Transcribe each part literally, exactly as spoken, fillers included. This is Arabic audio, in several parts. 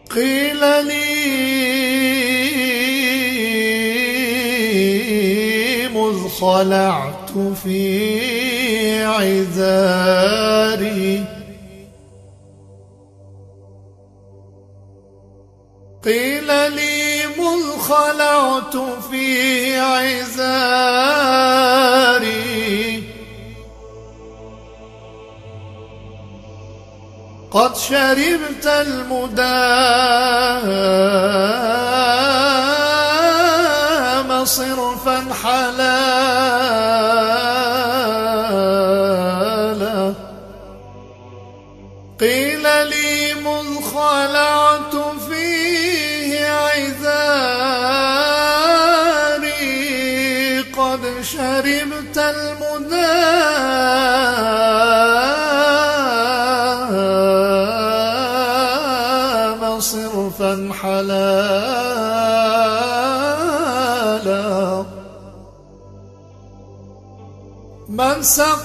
قيل لي مذ خلعت في عذاري قيل لي مذ خلعت في عذاري قد شربت المدام صرفا حلالا قيل لي مذ خلعت فيه عذاري قد شربت المدام صرفا حلالا من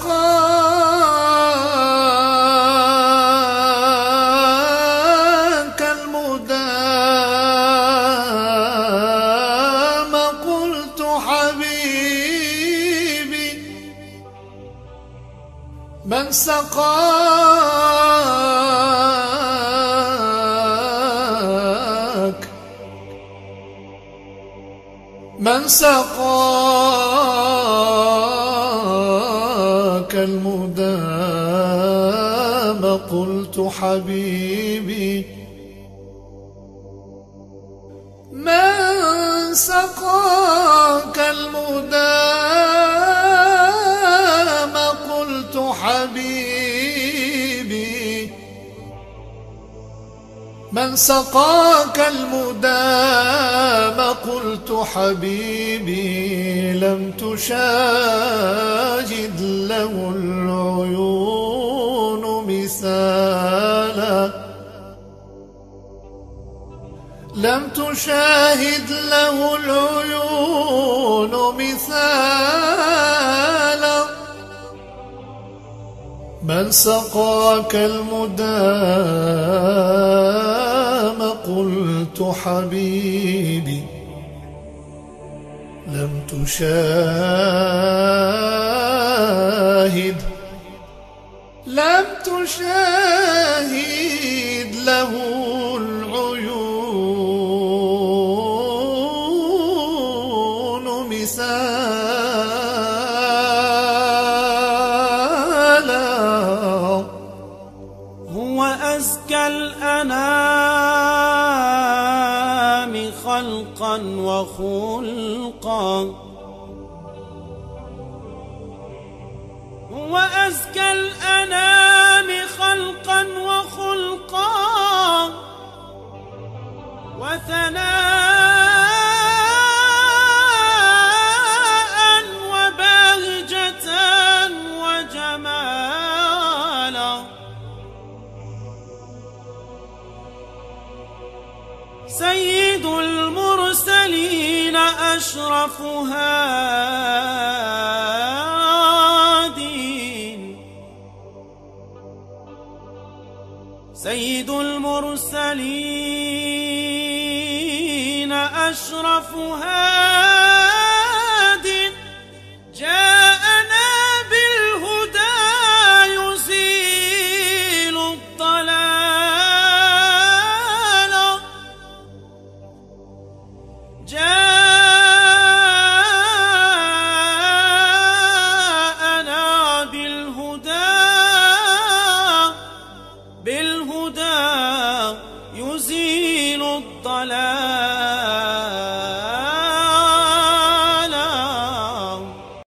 سقاك المدام قلت حبيبي من سقاك من سقاك المدام قلت حبيبي من سقاك المدام قلت حبيبي من سقاك المدام قلت حبيبي لم تشاهد له العيون مثالا لم تشاهد له العيون مثالا من سقاك المدام قلت حبيبي لم تشاهد لم تشاهد له العيون مثالا هو أزكى الأنام خلقا وخلقا هو أزكى الأنام خلقا وخلقا وثناء وبهجة وجمالا سيد المرسلين أشرف هادٍ سيد المرسلين أشرف هادٍ جاءنا بالهدى يزيل الضلال جاءنا بالهدى بالهدى يزيل الضلال